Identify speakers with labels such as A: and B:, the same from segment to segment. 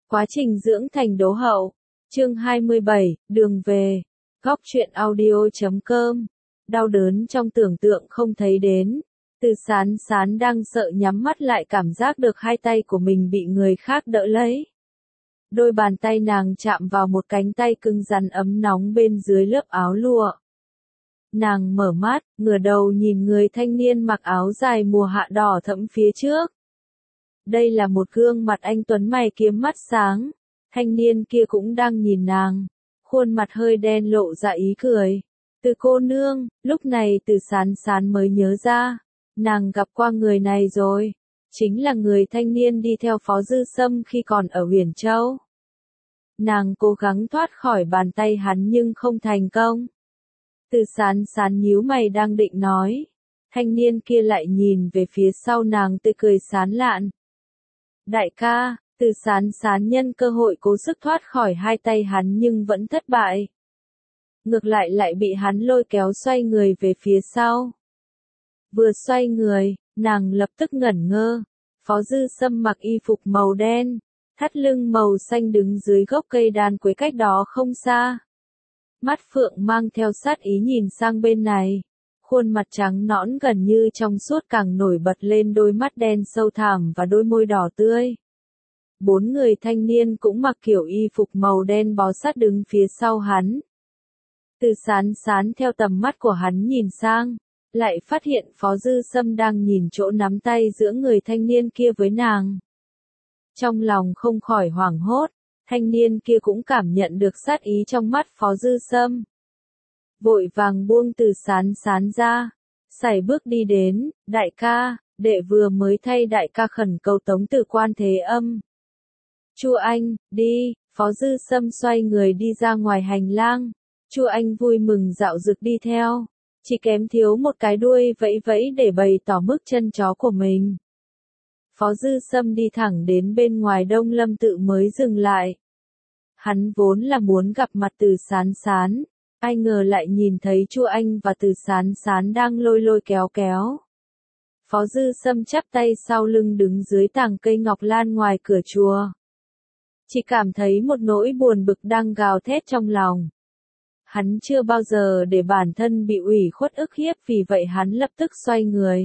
A: Quá trình dưỡng thành đố hậu. Chương 27, đường về. Góc truyện audio.com. Đau đớn trong tưởng tượng không thấy đến. Từ Sán Sán đang sợ nhắm mắt lại cảm giác được hai tay của mình bị người khác đỡ lấy. Đôi bàn tay nàng chạm vào một cánh tay cứng rắn ấm nóng bên dưới lớp áo lụa. Nàng mở mắt, ngửa đầu nhìn người thanh niên mặc áo dài mùa hạ đỏ thẫm phía trước. Đây là một gương mặt anh tuấn mày kiếm mắt sáng. Thanh niên kia cũng đang nhìn nàng. Khuôn mặt hơi đen lộ ra ý cười. Từ cô nương, lúc này Từ Sán Sán mới nhớ ra. Nàng gặp qua người này rồi. Chính là người thanh niên đi theo Phó Dư Sâm khi còn ở Huyền Châu. Nàng cố gắng thoát khỏi bàn tay hắn nhưng không thành công. Từ Sán Sán nhíu mày đang định nói. Thanh niên kia lại nhìn về phía sau nàng tươi cười sán lạn. Đại ca, Từ Sán Sán nhân cơ hội cố sức thoát khỏi hai tay hắn nhưng vẫn thất bại. Ngược lại bị hắn lôi kéo xoay người về phía sau. Vừa xoay người, nàng lập tức ngẩn ngơ. Phó Dư Sâm mặc y phục màu đen, thắt lưng màu xanh đứng dưới gốc cây đàn quế cách đó không xa. Mắt phượng mang theo sát ý nhìn sang bên này. Khuôn mặt trắng nõn gần như trong suốt càng nổi bật lên đôi mắt đen sâu thẳm và đôi môi đỏ tươi. Bốn người thanh niên cũng mặc kiểu y phục màu đen bó sát đứng phía sau hắn. Từ Sán Sán theo tầm mắt của hắn nhìn sang, lại phát hiện Phó Dư Sâm đang nhìn chỗ nắm tay giữa người thanh niên kia với nàng. Trong lòng không khỏi hoảng hốt, thanh niên kia cũng cảm nhận được sát ý trong mắt Phó Dư Sâm. Vội vàng buông Từ Sán Sán ra, sải bước đi đến, đại ca, đệ vừa mới thay đại ca khẩn cầu Tống Tử Quan Thế Âm. Chu Anh, đi, Phó Dư Sâm xoay người đi ra ngoài hành lang, Chu Anh vui mừng dạo dực đi theo, chỉ kém thiếu một cái đuôi vẫy vẫy để bày tỏ mức chân chó của mình. Phó Dư Sâm đi thẳng đến bên ngoài Đông Lâm Tự mới dừng lại. Hắn vốn là muốn gặp mặt Từ Sán Sán. Ai ngờ lại nhìn thấy Chu Anh và Từ Sán Sán đang lôi kéo. Phó Dư Sâm chắp tay sau lưng đứng dưới tàng cây ngọc lan ngoài cửa chùa. Chỉ cảm thấy một nỗi buồn bực đang gào thét trong lòng. Hắn chưa bao giờ để bản thân bị ủy khuất ức hiếp, vì vậy hắn lập tức xoay người.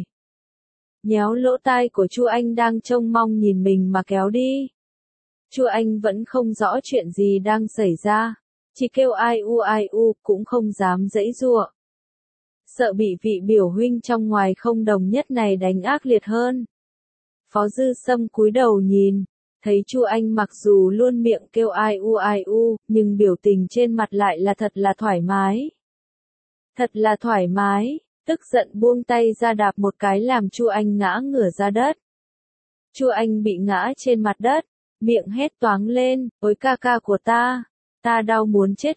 A: Nhéo lỗ tai của Chu Anh đang trông mong nhìn mình mà kéo đi. Chu Anh vẫn không rõ chuyện gì đang xảy ra. Chỉ kêu ai u, cũng không dám giãy giụa. Sợ bị vị biểu huynh trong ngoài không đồng nhất này đánh ác liệt hơn. Phó Dư Sâm cúi đầu nhìn, thấy Chu Anh mặc dù luôn miệng kêu ai u, nhưng biểu tình trên mặt lại là thật là thoải mái. Thật là thoải mái, tức giận buông tay ra đạp một cái làm Chu Anh ngã ngửa ra đất. Chu Anh bị ngã trên mặt đất, miệng hét toáng lên, ôi ca ca của ta. Ta đau muốn chết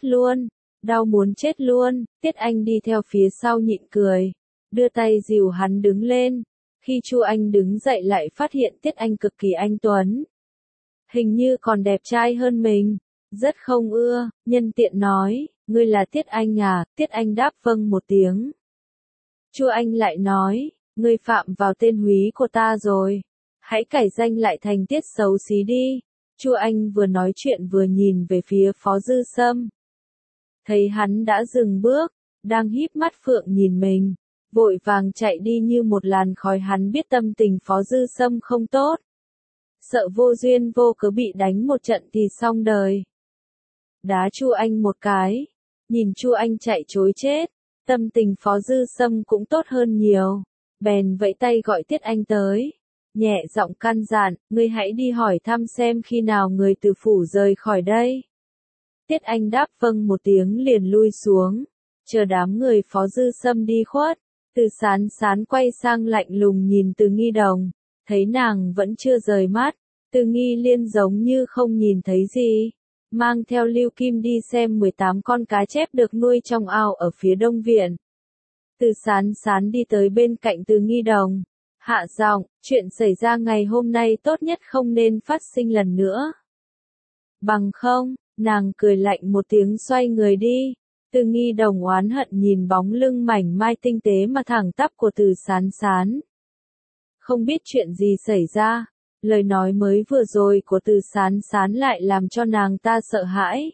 A: luôn, Tiết Anh đi theo phía sau nhịn cười, đưa tay dìu hắn đứng lên. Khi Chu Anh đứng dậy lại phát hiện Tiết Anh cực kỳ anh tuấn. Hình như còn đẹp trai hơn mình, rất không ưa, nhân tiện nói, ngươi là Tiết Anh à, Tiết Anh đáp vâng một tiếng. Chu Anh lại nói, ngươi phạm vào tên húy của ta rồi, hãy cải danh lại thành Tiết xấu xí đi. Chu Anh vừa nói chuyện vừa nhìn về phía Phó Dư Sâm. Thấy hắn đã dừng bước, đang híp mắt phượng nhìn mình, vội vàng chạy đi như một làn khói. Hắn biết tâm tình Phó Dư Sâm không tốt. Sợ vô duyên vô cớ bị đánh một trận thì xong đời. Đá Chu Anh một cái, nhìn Chu Anh chạy trối chết, tâm tình Phó Dư Sâm cũng tốt hơn nhiều. Bèn vẫy tay gọi Tiết Anh tới. Nhẹ giọng căn dặn, ngươi hãy đi hỏi thăm xem khi nào người từ phủ rời khỏi đây. Tiết Anh đáp vâng một tiếng liền lui xuống, chờ đám người Phó Dư Sâm đi khuất. Từ Sán Sán quay sang lạnh lùng nhìn Từ Nghi Đồng, thấy nàng vẫn chưa rời mắt, Từ Nghi Liên giống như không nhìn thấy gì, mang theo Lưu Kim đi xem 18 con cá chép được nuôi trong ao ở phía đông viện. Từ Sán Sán đi tới bên cạnh Từ Nghi Đồng. Hạ giọng, chuyện xảy ra ngày hôm nay tốt nhất không nên phát sinh lần nữa. Bằng không, nàng cười lạnh một tiếng xoay người đi. Từ Nghi Đồng oán hận nhìn bóng lưng mảnh mai tinh tế mà thẳng tắp của Từ Sán Sán. Không biết chuyện gì xảy ra, lời nói mới vừa rồi của Từ Sán Sán lại làm cho nàng ta sợ hãi.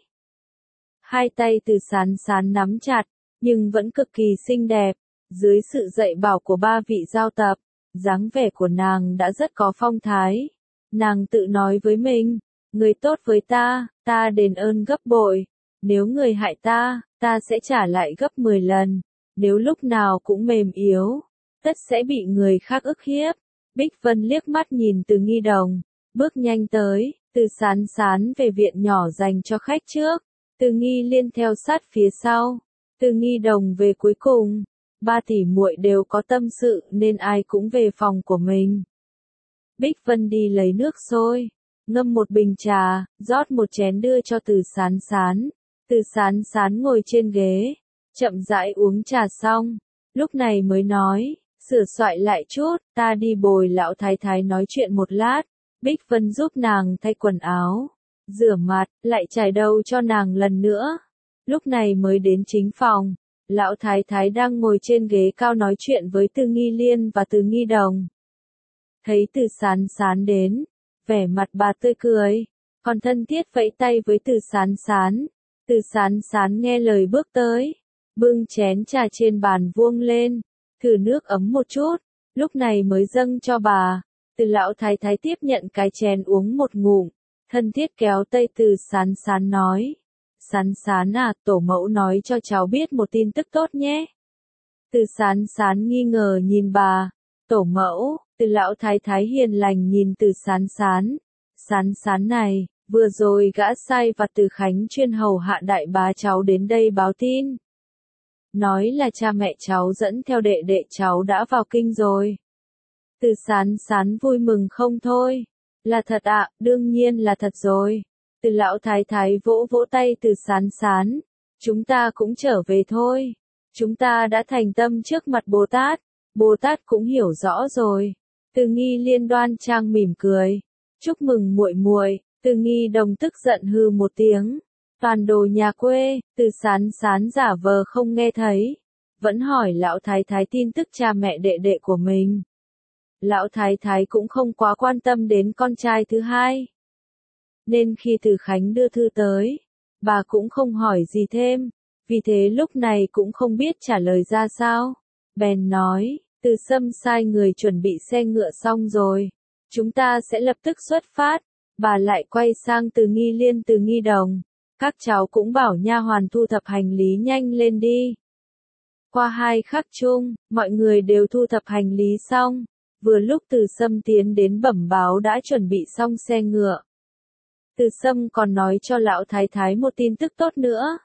A: Hai tay Từ Sán Sán nắm chặt, nhưng vẫn cực kỳ xinh đẹp, dưới sự dạy bảo của ba vị giao tập, dáng vẻ của nàng đã rất có phong thái. Nàng tự nói với mình, người tốt với ta đền ơn gấp bội, nếu người hại ta sẽ trả lại gấp 10 lần, nếu lúc nào cũng mềm yếu, tất sẽ bị người khác ức hiếp. Bích Vân liếc mắt nhìn Từ Nghi Đồng, bước nhanh tới, Từ Sán Sán về viện nhỏ dành cho khách trước, Từ Nghi Liên theo sát phía sau, Từ Nghi Đồng về cuối cùng. Ba tỷ muội đều có tâm sự nên ai cũng về phòng của mình. Bích Vân đi lấy nước sôi, ngâm một bình trà, rót một chén đưa cho Từ Sán Sán. Từ Sán Sán ngồi trên ghế, chậm rãi uống trà xong, lúc này mới nói, sửa soạn lại chút, ta đi bồi lão thái thái nói chuyện một lát. Bích Vân giúp nàng thay quần áo, rửa mặt, lại chải đầu cho nàng lần nữa. Lúc này mới đến chính phòng, lão thái thái đang ngồi trên ghế cao nói chuyện với Từ Nghi Liên và Từ Nghi Đồng. Thấy Từ Sán Sán đến, vẻ mặt bà tươi cười, còn thân thiết vẫy tay với Từ Sán Sán. Từ Sán Sán nghe lời bước tới, bưng chén trà trên bàn vuông lên, thử nước ấm một chút, lúc này mới dâng cho bà. Từ lão thái thái tiếp nhận cái chén uống một ngụm, thân thiết kéo tay Từ Sán Sán nói, Sán Sán à, tổ mẫu nói cho cháu biết một tin tức tốt nhé. Từ Sán Sán nghi ngờ nhìn bà, tổ mẫu. Từ lão thái thái hiền lành nhìn Từ Sán Sán. Sán Sán này, vừa rồi gã sai vặt Từ Khánh chuyên hầu hạ đại bá cháu đến đây báo tin. Nói là cha mẹ cháu dẫn theo đệ đệ cháu đã vào kinh rồi. Từ Sán Sán vui mừng không thôi. Là thật ạ, đương nhiên là thật rồi. Từ lão thái thái vỗ vỗ tay Từ Sán Sán. Chúng ta cũng trở về thôi. Chúng ta đã thành tâm trước mặt Bồ Tát. Bồ Tát cũng hiểu rõ rồi. Từ Nghi Liên đoan trang mỉm cười. Chúc mừng muội muội. Từ Nghi Đồng tức giận hừ một tiếng. Toàn đồ nhà quê. Từ Sán Sán giả vờ không nghe thấy, vẫn hỏi lão thái thái tin tức cha mẹ đệ đệ của mình. Lão thái thái cũng không quá quan tâm đến con trai thứ hai, nên khi Từ Khánh đưa thư tới, bà cũng không hỏi gì thêm, vì thế lúc này cũng không biết trả lời ra sao. Bèn nói, Từ Sâm sai người chuẩn bị xe ngựa xong rồi, chúng ta sẽ lập tức xuất phát. Bà lại quay sang Từ Nghi Liên Từ Nghi Đồng, các cháu cũng bảo nha hoàn thu thập hành lý nhanh lên đi. Qua 2 khắc chung, mọi người đều thu thập hành lý xong, vừa lúc Từ Sâm tiến đến bẩm báo đã chuẩn bị xong xe ngựa. Từ Sâm còn nói cho lão thái thái một tin tức tốt nữa.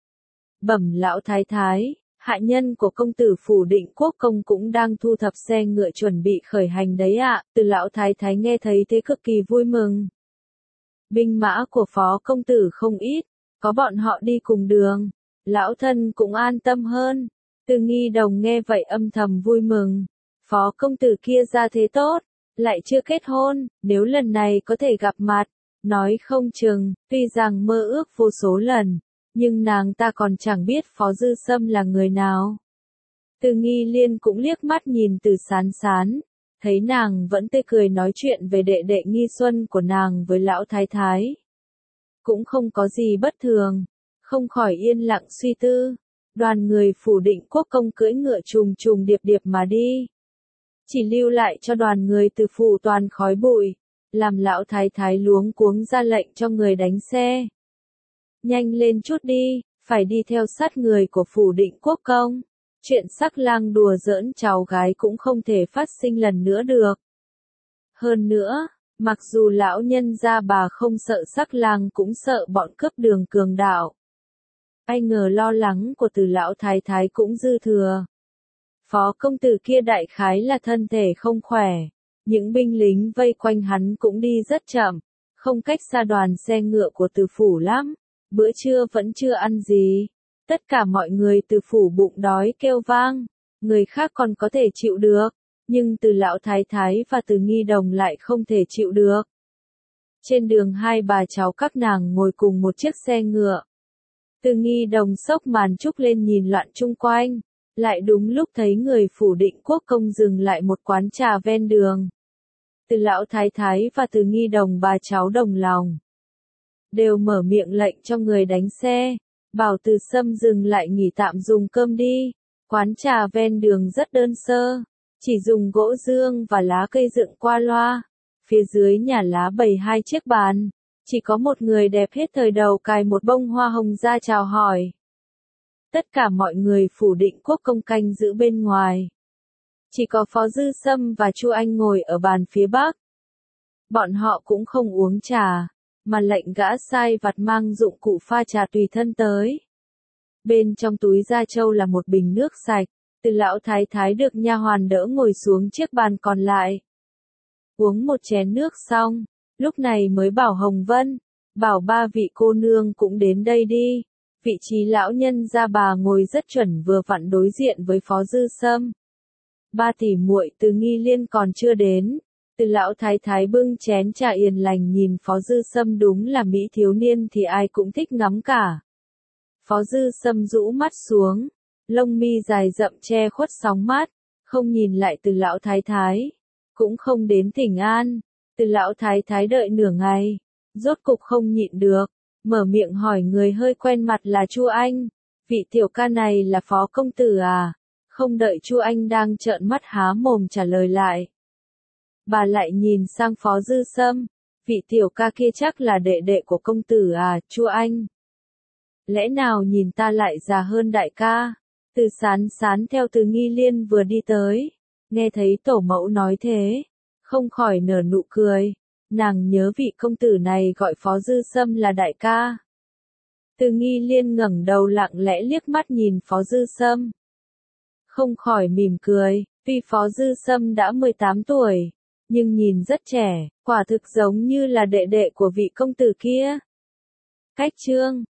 A: Bẩm lão thái thái, hạ nhân của công tử phủ Định Quốc công cũng đang thu thập xe ngựa chuẩn bị khởi hành đấy ạ. Từ lão thái thái nghe thấy thế cực kỳ vui mừng. Binh mã của phó công tử không ít, có bọn họ đi cùng đường, lão thân cũng an tâm hơn. Từ Nghi Đồng nghe vậy âm thầm vui mừng. Phó công tử kia ra thế tốt, lại chưa kết hôn, nếu lần này có thể gặp mặt, nói không chừng, tuy rằng mơ ước vô số lần, nhưng nàng ta còn chẳng biết Phó Dư Sâm là người nào. Từ Nghi Liên cũng liếc mắt nhìn Từ Sán Sán, thấy nàng vẫn tươi cười nói chuyện về đệ đệ Nghi Xuân của nàng với lão thái thái. Cũng không có gì bất thường, không khỏi yên lặng suy tư. Đoàn người phủ Định Quốc công cưỡi ngựa trùng trùng điệp điệp mà đi. Chỉ lưu lại cho đoàn người từ phủ toàn khói bụi, làm lão thái thái luống cuống ra lệnh cho người đánh xe. Nhanh lên chút đi, phải đi theo sát người của phủ Định Quốc công. Chuyện sắc lang đùa giỡn cháu gái cũng không thể phát sinh lần nữa được. Hơn nữa, mặc dù lão nhân gia bà không sợ sắc lang cũng sợ bọn cướp đường cường đạo. Ai ngờ lo lắng của Từ lão thái thái cũng dư thừa. Phó công tử kia đại khái là thân thể không khỏe, những binh lính vây quanh hắn cũng đi rất chậm, không cách xa đoàn xe ngựa của Từ phủ lắm. Bữa trưa vẫn chưa ăn gì, tất cả mọi người Từ phủ bụng đói kêu vang, người khác còn có thể chịu được, nhưng Từ lão thái thái và Từ Nghi Đồng lại không thể chịu được. Trên đường hai bà cháu các nàng ngồi cùng một chiếc xe ngựa. Từ Nghi Đồng xốc màn trúc lên nhìn loạn chung quanh, lại đúng lúc thấy người phủ Định Quốc công dừng lại một quán trà ven đường. Từ lão thái thái và từ nghi đồng bà cháu đồng lòng. Đều mở miệng lệnh cho người đánh xe, bảo Từ Sâm dừng lại nghỉ tạm dùng cơm đi. Quán trà ven đường rất đơn sơ, chỉ dùng gỗ dương và lá cây dựng qua loa. Phía dưới nhà lá bày 2 chiếc bàn, chỉ có một người đẹp hết thời đầu cài một bông hoa hồng ra chào hỏi. Tất cả mọi người phủ định quốc công canh giữ bên ngoài. Chỉ có Phó Dư Sâm và Chu Anh ngồi ở bàn phía bắc. Bọn họ cũng không uống trà, mà lệnh gã sai vặt mang dụng cụ pha trà tùy thân tới. Bên trong túi da trâu là một bình nước sạch, Từ lão thái thái được nha hoàn đỡ ngồi xuống chiếc bàn còn lại. Uống một chén nước xong, lúc này mới bảo Hồng Vân, bảo 3 vị cô nương cũng đến đây đi. Vị trí lão nhân gia bà ngồi rất chuẩn vừa vặn đối diện với Phó Dư Sâm. 3 tỷ muội Từ Nghi Liên còn chưa đến. Từ lão thái thái bưng chén trà yên lành nhìn Phó Dư Sâm, đúng là mỹ thiếu niên thì ai cũng thích ngắm cả. Phó Dư Sâm rũ mắt xuống, lông mi dài rậm che khuất sóng mắt, không nhìn lại Từ lão thái thái, cũng không đến thỉnh an. Từ lão thái thái đợi nửa ngày, rốt cục không nhịn được, mở miệng hỏi người hơi quen mặt là Chu Anh, vị tiểu ca này là Phó công tử à? Không đợi Chu Anh đang trợn mắt há mồm trả lời lại, bà lại nhìn sang Phó Dư Sâm, vị tiểu ca kia chắc là đệ đệ của công tử à, Chu Anh? Lẽ nào nhìn ta lại già hơn đại ca? Từ Sán Sán theo Từ Nghi Liên vừa đi tới, nghe thấy tổ mẫu nói thế, không khỏi nở nụ cười, nàng nhớ vị công tử này gọi Phó Dư Sâm là đại ca. Từ Nghi Liên ngẩng đầu lặng lẽ liếc mắt nhìn Phó Dư Sâm, không khỏi mỉm cười, vì Phó Dư Sâm đã 18 tuổi, nhưng nhìn rất trẻ, quả thực giống như là đệ đệ của vị công tử kia. Cách chương